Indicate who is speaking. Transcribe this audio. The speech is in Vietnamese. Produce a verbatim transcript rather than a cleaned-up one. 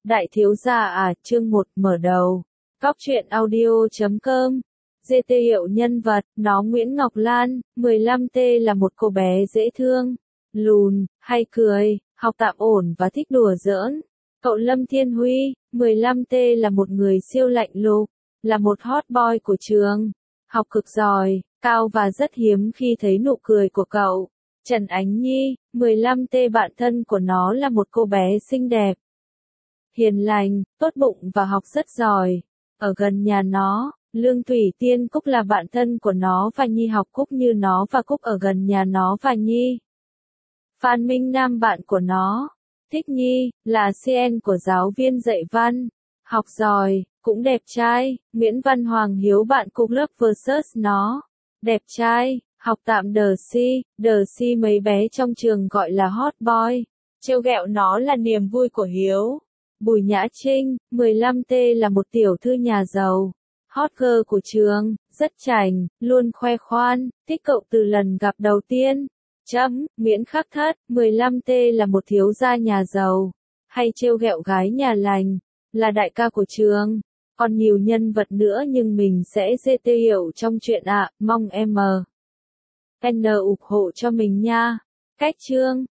Speaker 1: Đại thiếu gia à, chương một mở đầu. Cóc truyện audio chấm com. giê tê hiệu nhân vật, nó Nguyễn Ngọc Lan, mười lăm T là một cô bé dễ thương, lùn, hay cười, học tạm ổn và thích đùa giỡn. Cậu Lâm Thiên Huy, mười lăm T là một người siêu lạnh lùng, là một hot boy của trường, học cực giỏi, cao và rất hiếm khi thấy nụ cười của cậu. Trần Ánh Nhi, mười lăm T bạn thân của nó là một cô bé xinh đẹp, hiền lành, tốt bụng và học rất giỏi. Ở gần nhà nó, Lương Thủy Tiên Cúc là bạn thân của nó và Nhi học Cúc như nó và Cúc ở gần nhà nó và Nhi. Phan Minh Nam bạn của nó, thích Nhi, là xê en của giáo viên dạy văn, học giỏi, cũng đẹp trai. Nguyễn Văn Hoàng Hiếu bạn cùng lớp versus nó, đẹp trai, học tạm đờ si, đờ si mấy bé trong trường gọi là hot boy. Trêu ghẹo nó là niềm vui của Hiếu. Bùi Nhã Trinh, mười lăm T là một tiểu thư nhà giàu, hot girl của trường, rất chảnh, luôn khoe khoan, thích cậu từ lần gặp đầu tiên. Chấm, Nguyễn Khắc Thất, mười lăm T là một thiếu gia nhà giàu, hay trêu ghẹo gái nhà lành, là đại ca của trường. Còn nhiều nhân vật nữa nhưng mình sẽ giê tê hiểu trong chuyện ạ, à, mong em en ủng hộ cho mình nha. Cách chương